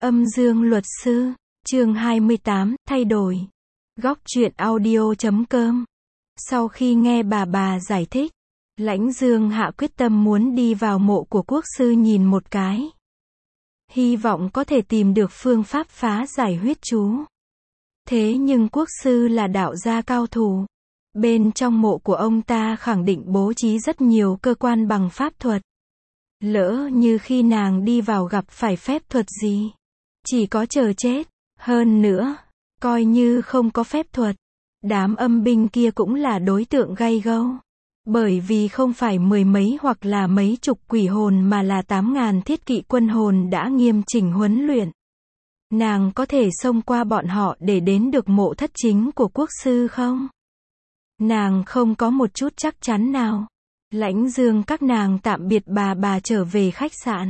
Âm Dương Luật Sư, chương 28, thay đổi. Góc truyện audio.com. Sau khi nghe bà giải thích, Lãnh Dương hạ quyết tâm muốn đi vào mộ của quốc sư nhìn một cái. Hy vọng có thể tìm được phương pháp phá giải huyết chú. Thế nhưng quốc sư là đạo gia cao thủ. Bên trong mộ của ông ta khẳng định bố trí rất nhiều cơ quan bằng pháp thuật. Lỡ như khi nàng đi vào gặp phải phép thuật gì, chỉ có chờ chết. Hơn nữa, coi như không có phép thuật, đám âm binh kia cũng là đối tượng gay gâu. Bởi vì không phải mười mấy hoặc là mấy chục quỷ hồn mà là 8.000 thiết kỵ quân hồn đã nghiêm chỉnh huấn luyện. Nàng có thể xông qua bọn họ để đến được mộ thất chính của quốc sư không? Nàng không có một chút chắc chắn nào. Lãnh Dương các nàng tạm biệt bà trở về khách sạn.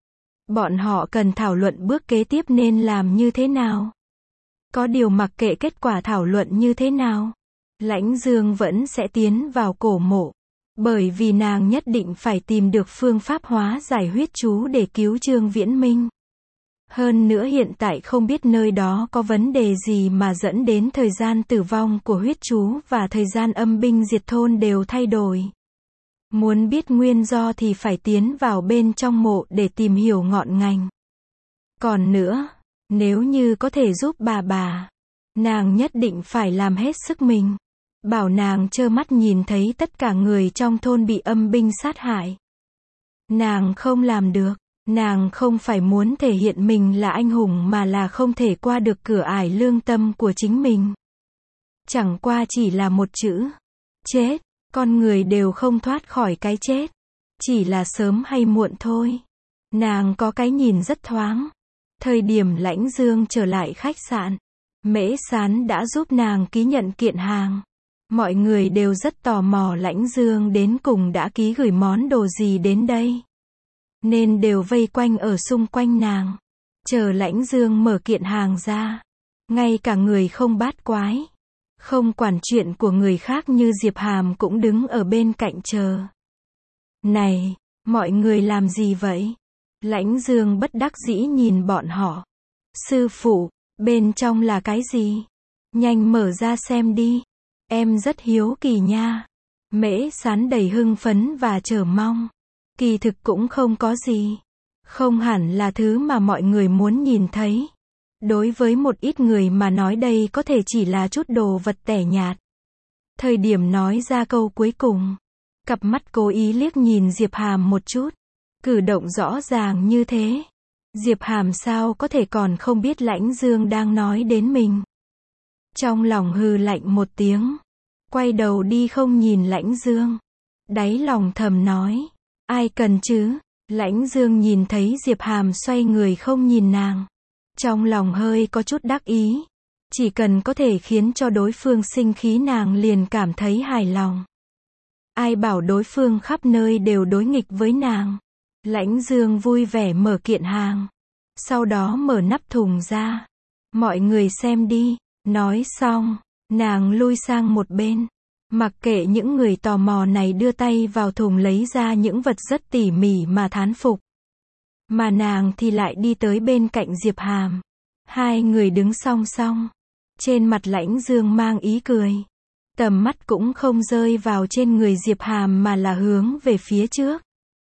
Bọn họ cần thảo luận bước kế tiếp nên làm như thế nào. Có điều mặc kệ kết quả thảo luận như thế nào, Lãnh Dương vẫn sẽ tiến vào cổ mộ. Bởi vì nàng nhất định phải tìm được phương pháp hóa giải huyết chú để cứu Trương Viễn Minh. Hơn nữa hiện tại không biết nơi đó có vấn đề gì mà dẫn đến thời gian tử vong của huyết chú và thời gian âm binh diệt thôn đều thay đổi. Muốn biết nguyên do thì phải tiến vào bên trong mộ để tìm hiểu ngọn ngành. Còn nữa, nếu như có thể giúp bà, nàng nhất định phải làm hết sức mình. Bảo nàng trơ mắt nhìn thấy tất cả người trong thôn bị âm binh sát hại. Nàng không làm được, nàng không phải muốn thể hiện mình là anh hùng mà là không thể qua được cửa ải lương tâm của chính mình. Chẳng qua chỉ là một chữ, chết. Con người đều không thoát khỏi cái chết. Chỉ là sớm hay muộn thôi. Nàng có cái nhìn rất thoáng. Thời điểm Lãnh Dương trở lại khách sạn, Mễ Sán đã giúp nàng ký nhận kiện hàng. Mọi người đều rất tò mò Lãnh Dương đến cùng đã ký gửi món đồ gì đến đây. Nên đều vây quanh ở xung quanh nàng. Chờ Lãnh Dương mở kiện hàng ra. Ngay cả người không bát quái, không quản chuyện của người khác như Diệp Hàm cũng đứng ở bên cạnh chờ. Này, mọi người làm gì vậy? Lãnh Dương bất đắc dĩ nhìn bọn họ. Sư phụ, bên trong là cái gì? Nhanh mở ra xem đi. Em rất hiếu kỳ nha. Mễ Sán đầy hưng phấn và chờ mong. Kỳ thực cũng không có gì. Không hẳn là thứ mà mọi người muốn nhìn thấy. Đối với một ít người mà nói đây có thể chỉ là chút đồ vật tẻ nhạt. Thời điểm nói ra câu cuối cùng, cặp mắt cố ý liếc nhìn Diệp Hàm một chút. Cử động rõ ràng như thế. Diệp Hàm sao có thể còn không biết Lãnh Dương đang nói đến mình. Trong lòng hừ lạnh một tiếng, quay đầu đi không nhìn Lãnh Dương. Đáy lòng thầm nói, ai cần chứ? Lãnh Dương nhìn thấy Diệp Hàm xoay người không nhìn nàng. Trong lòng hơi có chút đắc ý. Chỉ cần có thể khiến cho đối phương sinh khí nàng liền cảm thấy hài lòng. Ai bảo đối phương khắp nơi đều đối nghịch với nàng. Lãnh Dương vui vẻ mở kiện hàng. Sau đó mở nắp thùng ra. Mọi người xem đi. Nói xong, nàng lui sang một bên. Mặc kệ những người tò mò này đưa tay vào thùng lấy ra những vật rất tỉ mỉ mà thán phục. Mà nàng thì lại đi tới bên cạnh Diệp Hàm. Hai người đứng song song. Trên mặt Lãnh Dương mang ý cười. Tầm mắt cũng không rơi vào trên người Diệp Hàm mà là hướng về phía trước.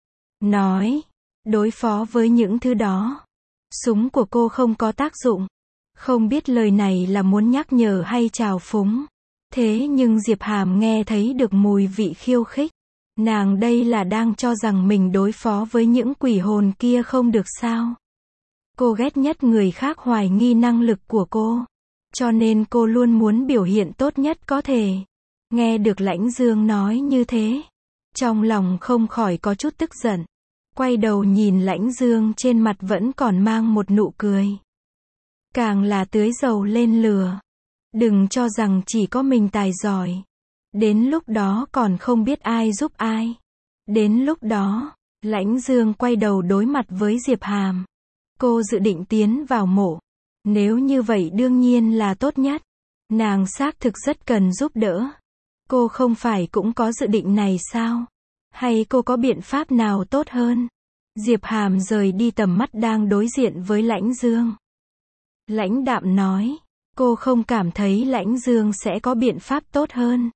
Nói, đối phó với những thứ đó, súng của cô không có tác dụng. Không biết lời này là muốn nhắc nhở hay trào phúng. Thế nhưng Diệp Hàm nghe thấy được mùi vị khiêu khích. Nàng đây là đang cho rằng mình đối phó với những quỷ hồn kia không được sao. Cô ghét nhất người khác hoài nghi năng lực của cô. Cho nên cô luôn muốn biểu hiện tốt nhất có thể. Nghe được Lãnh Dương nói như thế, trong lòng không khỏi có chút tức giận. Quay đầu nhìn Lãnh Dương trên mặt vẫn còn mang một nụ cười. Càng là tưới dầu lên lửa. Đừng cho rằng chỉ có mình tài giỏi. Đến lúc đó còn không biết ai giúp ai. Đến lúc đó, Lãnh Dương quay đầu đối mặt với Diệp Hàm. Cô dự định tiến vào mộ. Nếu như vậy đương nhiên là tốt nhất. Nàng xác thực rất cần giúp đỡ. Cô không phải cũng có dự định này sao? Hay cô có biện pháp nào tốt hơn? Diệp Hàm rời đi tầm mắt đang đối diện với Lãnh Dương. Lãnh đạm nói, cô không cảm thấy Lãnh Dương sẽ có biện pháp tốt hơn.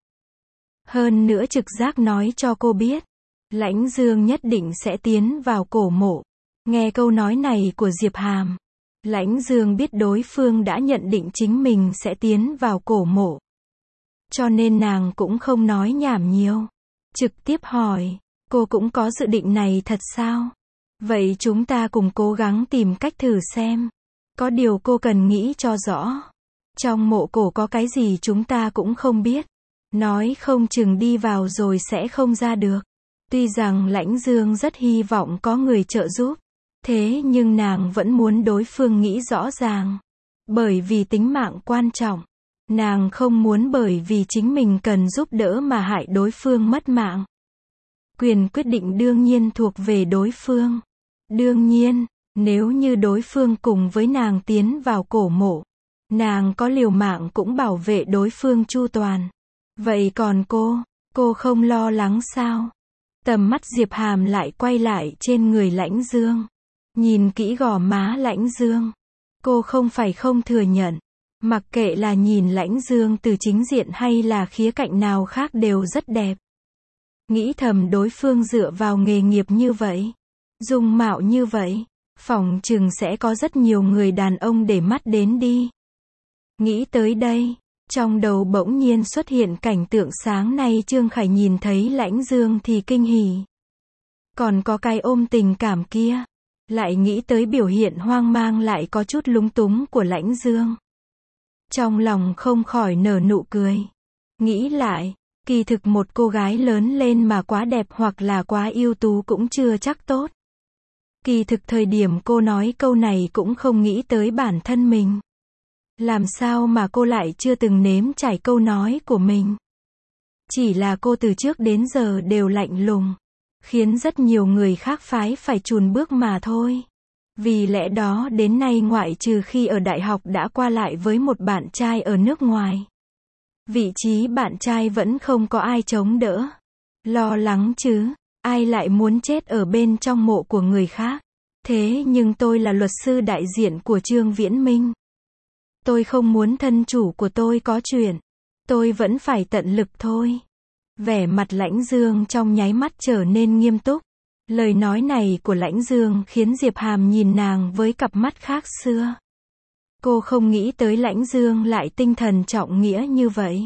Hơn nữa trực giác nói cho cô biết, Lãnh Dương nhất định sẽ tiến vào cổ mộ. Nghe câu nói này của Diệp Hàm, Lãnh Dương biết đối phương đã nhận định chính mình sẽ tiến vào cổ mộ. Cho nên nàng cũng không nói nhảm nhiều. Trực tiếp hỏi, cô cũng có dự định này thật sao? Vậy chúng ta cùng cố gắng tìm cách thử xem. Có điều cô cần nghĩ cho rõ. Trong mộ cổ có cái gì chúng ta cũng không biết. Nói không chừng đi vào rồi sẽ không ra được. Tuy rằng Lãnh Dương rất hy vọng có người trợ giúp. Thế nhưng nàng vẫn muốn đối phương nghĩ rõ ràng. Bởi vì tính mạng quan trọng. Nàng không muốn bởi vì chính mình cần giúp đỡ mà hại đối phương mất mạng. Quyền quyết định đương nhiên thuộc về đối phương. Đương nhiên, nếu như đối phương cùng với nàng tiến vào cổ mộ, nàng có liều mạng cũng bảo vệ đối phương chu toàn. Vậy còn cô không lo lắng sao? Tầm mắt Diệp Hàm lại quay lại trên người Lãnh Dương. Nhìn kỹ gò má Lãnh Dương. Cô không phải không thừa nhận. Mặc kệ là nhìn Lãnh Dương từ chính diện hay là khía cạnh nào khác đều rất đẹp. Nghĩ thầm đối phương dựa vào nghề nghiệp như vậy, dung mạo như vậy, phỏng chừng sẽ có rất nhiều người đàn ông để mắt đến đi. Nghĩ tới đây, trong đầu bỗng nhiên xuất hiện cảnh tượng sáng nay Trương Khải nhìn thấy Lãnh Dương thì kinh hỉ. Còn có cái ôm tình cảm kia. Lại nghĩ tới biểu hiện hoang mang lại có chút lúng túng của Lãnh Dương. Trong lòng không khỏi nở nụ cười. Nghĩ lại, kỳ thực một cô gái lớn lên mà quá đẹp hoặc là quá ưu tú cũng chưa chắc tốt. Kỳ thực thời điểm cô nói câu này cũng không nghĩ tới bản thân mình. Làm sao mà cô lại chưa từng nếm trải câu nói của mình? Chỉ là cô từ trước đến giờ đều lạnh lùng, khiến rất nhiều người khác phái phải chùn bước mà thôi. Vì lẽ đó đến nay ngoại trừ khi ở đại học đã qua lại với một bạn trai ở nước ngoài. Vị trí bạn trai vẫn không có ai chống đỡ. Lo lắng chứ, ai lại muốn chết ở bên trong mộ của người khác. Thế nhưng tôi là luật sư đại diện của Trương Viễn Minh. Tôi không muốn thân chủ của tôi có chuyện. Tôi vẫn phải tận lực thôi. Vẻ mặt Lãnh Dương trong nháy mắt trở nên nghiêm túc. Lời nói này của Lãnh Dương khiến Diệp Hàm nhìn nàng với cặp mắt khác xưa. Cô không nghĩ tới Lãnh Dương lại tinh thần trọng nghĩa như vậy.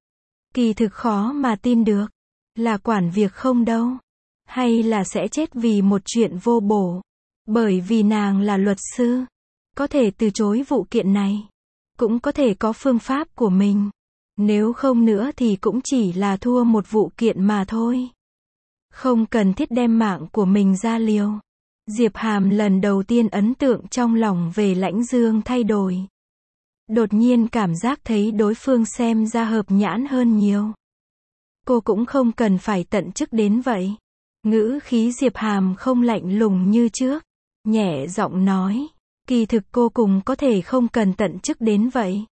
Kỳ thực khó mà tin được. Là quản việc không đâu. Hay là sẽ chết vì một chuyện vô bổ. Bởi vì nàng là luật sư. Có thể từ chối vụ kiện này. Cũng có thể có phương pháp của mình. Nếu không nữa thì cũng chỉ là thua một vụ kiện mà thôi. Không cần thiết đem mạng của mình ra liều. Diệp Hàm lần đầu tiên ấn tượng trong lòng về Lãnh Dương thay đổi. Đột nhiên cảm giác thấy đối phương xem ra hợp nhãn hơn nhiều. Cô cũng không cần phải tận chức đến vậy. Ngữ khí Diệp Hàm không lạnh lùng như trước. Nhẹ giọng nói. Kỳ thực cô cùng có thể không cần tận chức đến vậy.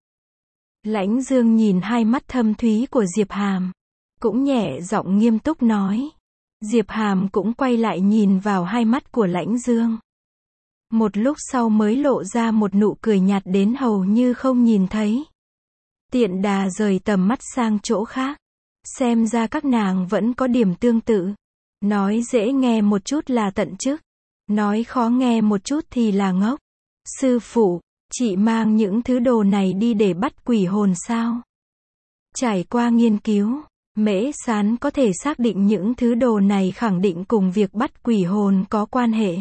Lãnh Dương nhìn hai mắt thâm thúy của Diệp Hàm. Cũng nhẹ giọng nghiêm túc nói. Diệp Hàm cũng quay lại nhìn vào hai mắt của Lãnh Dương. Một lúc sau mới lộ ra một nụ cười nhạt đến hầu như không nhìn thấy. Tiện đà rời tầm mắt sang chỗ khác. Xem ra các nàng vẫn có điểm tương tự. Nói dễ nghe một chút là tận chức. Nói khó nghe một chút thì là ngốc. Sư phụ, chị mang những thứ đồ này đi để bắt quỷ hồn sao? Trải qua nghiên cứu, Mễ Sán có thể xác định những thứ đồ này khẳng định cùng việc bắt quỷ hồn có quan hệ.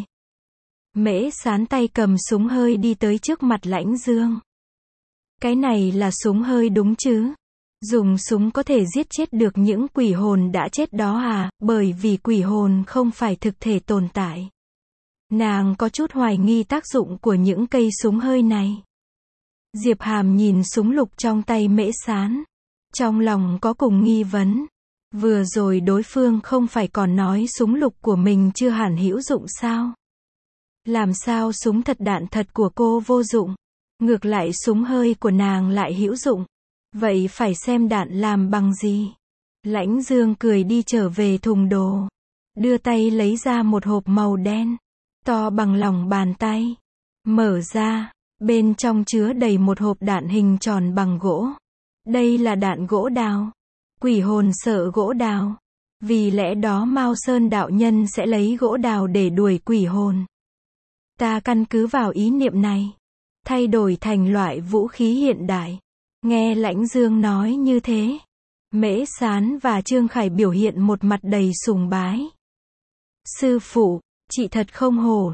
Mễ Sán tay cầm súng hơi đi tới trước mặt Lãnh Dương. Cái này là súng hơi đúng chứ? Dùng súng có thể giết chết được những quỷ hồn đã chết đó à? Bởi vì quỷ hồn không phải thực thể tồn tại. Nàng có chút hoài nghi tác dụng của những cây súng hơi này. Diệp Hàm nhìn súng lục trong tay Mễ Sán. Trong lòng có cùng nghi vấn. Vừa rồi đối phương không phải còn nói súng lục của mình chưa hẳn hữu dụng sao? Làm sao súng thật đạn thật của cô vô dụng? Ngược lại súng hơi của nàng lại hữu dụng. Vậy phải xem đạn làm bằng gì? Lãnh Dương cười đi trở về thùng đồ. Đưa tay lấy ra một hộp màu đen. to bằng lòng bàn tay. Mở ra, bên trong chứa đầy một hộp đạn hình tròn bằng gỗ. Đây là đạn gỗ đào. Quỷ hồn sợ gỗ đào. Vì lẽ đó Mao Sơn đạo nhân sẽ lấy gỗ đào để đuổi quỷ hồn. Ta căn cứ vào ý niệm này, thay đổi thành loại vũ khí hiện đại. Nghe Lãnh Dương nói như thế, Mễ Sán và Trương Khải biểu hiện một mặt đầy sùng bái. Sư phụ, chị thật không hổ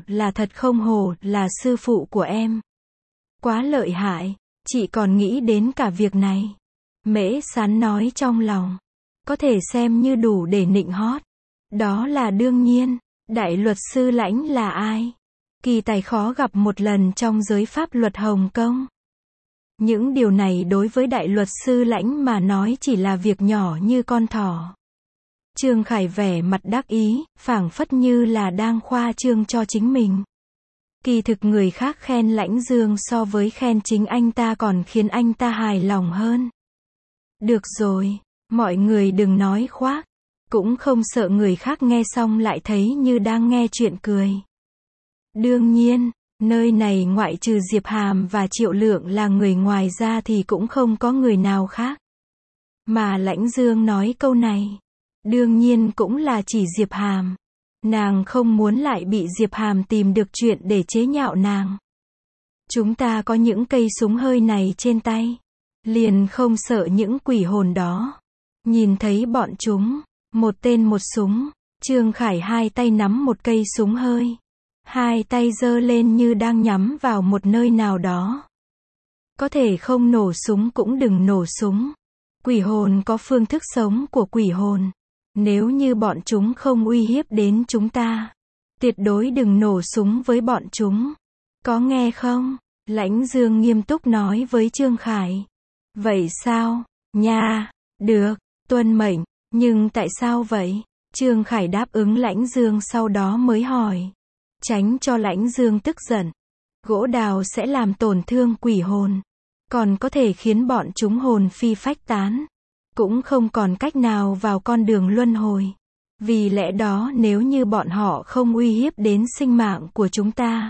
là sư phụ của em. Quá lợi hại, chị còn nghĩ đến cả việc này. Mễ Sán nói trong lòng, có thể xem như đủ để nịnh hót. Đó là đương nhiên, đại luật sư Lãnh là ai? Kỳ tài khó gặp một lần trong giới pháp luật Hồng Kông. Những điều này đối với đại luật sư Lãnh mà nói chỉ là việc nhỏ như con thỏ. Trương Khải vẻ mặt đắc ý, phảng phất như là đang khoa trương cho chính mình. Kỳ thực người khác khen Lãnh Dương so với khen chính anh ta còn khiến anh ta hài lòng hơn. Được rồi, mọi người đừng nói khoác, cũng không sợ người khác nghe xong lại thấy như đang nghe chuyện cười. Đương nhiên, nơi này ngoại trừ Diệp Hàm và Triệu Lượng là người ngoài ra thì cũng không có người nào khác. Mà Lãnh Dương nói câu này, đương nhiên cũng là chỉ Diệp Hàm. Nàng không muốn lại bị Diệp Hàm tìm được chuyện để chế nhạo nàng. Chúng ta có những cây súng hơi này trên tay, liền không sợ những quỷ hồn đó. Nhìn thấy bọn chúng, một tên một súng, Trương Khải hai tay nắm một cây súng hơi. Hai tay giơ lên như đang nhắm vào một nơi nào đó. Có thể không nổ súng cũng đừng nổ súng. Quỷ hồn có phương thức sống của quỷ hồn. Nếu như bọn chúng không uy hiếp đến chúng ta, tuyệt đối đừng nổ súng với bọn chúng. Có nghe không? Lãnh Dương nghiêm túc nói với Trương Khải. Vậy sao? Nha, được, tuân mệnh, nhưng tại sao vậy? Trương Khải đáp ứng Lãnh Dương sau đó mới hỏi. Tránh cho Lãnh Dương tức giận. Gỗ đào sẽ làm tổn thương quỷ hồn, còn có thể khiến bọn chúng hồn phi phách tán, cũng không còn cách nào vào con đường luân hồi. Vì lẽ đó nếu như bọn họ không uy hiếp đến sinh mạng của chúng ta,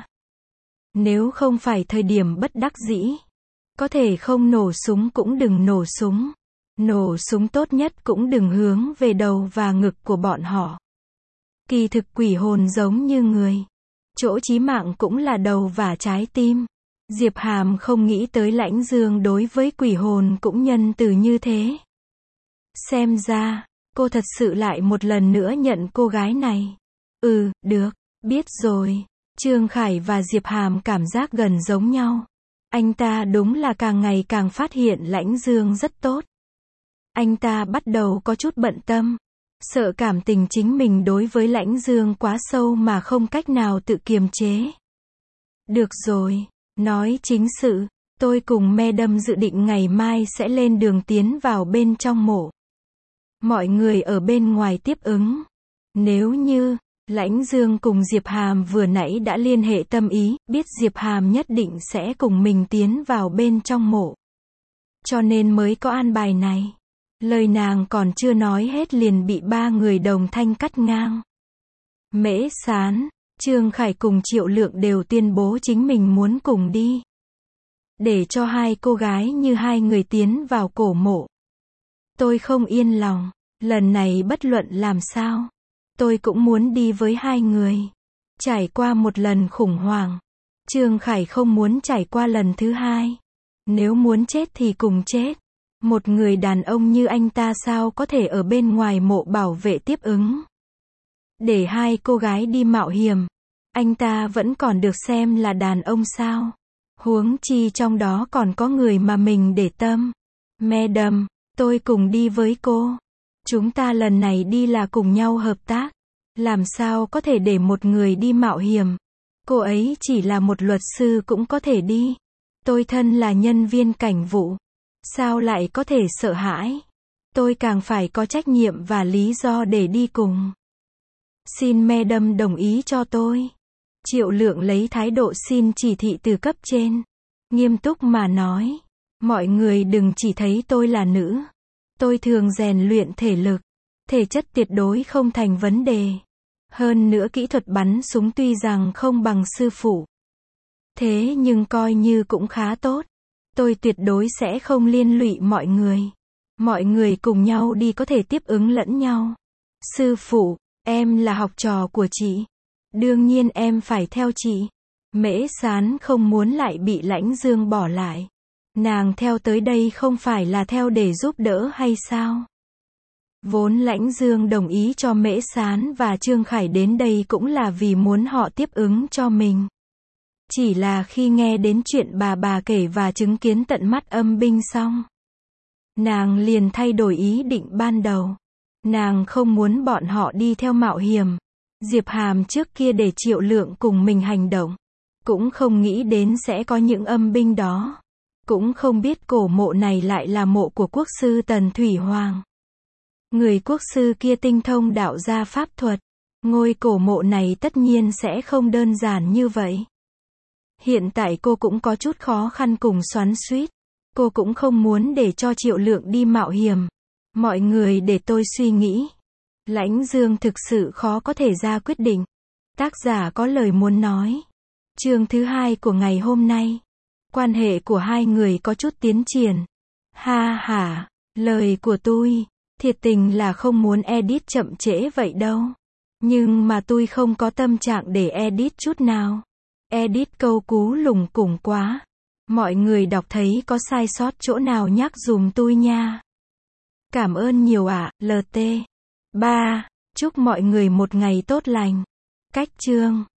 nếu không phải thời điểm bất đắc dĩ, có thể không nổ súng cũng đừng nổ súng. Nổ súng tốt nhất cũng đừng hướng về đầu và ngực của bọn họ. Kỳ thực quỷ hồn giống như người, chỗ chí mạng cũng là đầu và trái tim. Diệp Hàm không nghĩ tới Lãnh Dương đối với quỷ hồn cũng nhân từ như thế. Xem ra, cô thật sự lại một lần nữa nhận cô gái này. Được, biết rồi. Trương Khải và Diệp Hàm cảm giác gần giống nhau. Anh ta đúng là càng ngày càng phát hiện Lãnh Dương rất tốt. Anh ta bắt đầu có chút bận tâm. Sợ cảm tình chính mình đối với Lãnh Dương quá sâu mà không cách nào tự kiềm chế. Được rồi, nói chính sự, tôi cùng Madam dự định ngày mai sẽ lên đường tiến vào bên trong mộ. Mọi người ở bên ngoài tiếp ứng. Nếu như, Lãnh Dương cùng Diệp Hàm vừa nãy đã liên hệ tâm ý, biết Diệp Hàm nhất định sẽ cùng mình tiến vào bên trong mộ. Cho nên mới có an bài này. Lời nàng còn chưa nói hết liền bị ba người đồng thanh cắt ngang. Mễ Sán, Trương Khải cùng Triệu Lượng đều tuyên bố chính mình muốn cùng đi. Để cho hai cô gái như hai người tiến vào cổ mộ. Tôi không yên lòng, lần này bất luận làm sao, tôi cũng muốn đi với hai người. Trải qua một lần khủng hoảng, Trương Khải không muốn trải qua lần thứ hai. Nếu muốn chết thì cùng chết. Một người đàn ông như anh ta sao có thể ở bên ngoài mộ bảo vệ tiếp ứng. Để hai cô gái đi mạo hiểm, anh ta vẫn còn được xem là đàn ông sao. Huống chi trong đó còn có người mà mình để tâm. Madam, tôi cùng đi với cô. Chúng ta lần này đi là cùng nhau hợp tác. Làm sao có thể để một người đi mạo hiểm. Cô ấy chỉ là một luật sư cũng có thể đi. Tôi thân là nhân viên cảnh vụ. Sao lại có thể sợ hãi? Tôi càng phải có trách nhiệm và lý do để đi cùng. Xin Madam đồng ý cho tôi. Triệu Lượng lấy thái độ xin chỉ thị từ cấp trên. Nghiêm túc mà nói. Mọi người đừng chỉ thấy tôi là nữ. Tôi thường rèn luyện thể lực. Thể chất tuyệt đối không thành vấn đề. Hơn nữa kỹ thuật bắn súng tuy rằng không bằng sư phụ. Thế nhưng coi như cũng khá tốt. Tôi tuyệt đối sẽ không liên lụy mọi người. Mọi người cùng nhau đi có thể tiếp ứng lẫn nhau. Sư phụ, em là học trò của chị. Đương nhiên em phải theo chị. Mễ Sán không muốn lại bị Lãnh Dương bỏ lại. Nàng theo tới đây không phải là theo để giúp đỡ hay sao? Vốn Lãnh Dương đồng ý cho Mễ Sán và Trương Khải đến đây cũng là vì muốn họ tiếp ứng cho mình. Chỉ là khi nghe đến chuyện bà kể và chứng kiến tận mắt âm binh xong, nàng liền thay đổi ý định ban đầu. Nàng không muốn bọn họ đi theo mạo hiểm. Diệp Hàm trước kia để Triệu Lượng cùng mình hành động, cũng không nghĩ đến sẽ có những âm binh đó. Cũng không biết cổ mộ này lại là mộ của quốc sư Tần Thủy Hoàng. Người quốc sư kia tinh thông đạo gia pháp thuật. Ngôi cổ mộ này tất nhiên sẽ không đơn giản như vậy. Hiện tại cô cũng có chút khó khăn cùng xoắn xuýt. Cô cũng không muốn để cho Triệu Lượng đi mạo hiểm. Mọi người để tôi suy nghĩ. Lãnh Dương thực sự khó có thể ra quyết định. Tác giả có lời muốn nói. Chương thứ 2 của ngày hôm nay. Quan hệ của hai người có chút tiến triển. Ha ha, lời của tôi, thiệt tình là không muốn edit chậm trễ vậy đâu. Nhưng mà tôi không có tâm trạng để edit chút nào. Edit câu cú lùng củng quá. Mọi người đọc thấy có sai sót chỗ nào nhắc dùm tôi nha. Cảm ơn nhiều ạ, LT. 3. Chúc mọi người một ngày tốt lành. Cách chương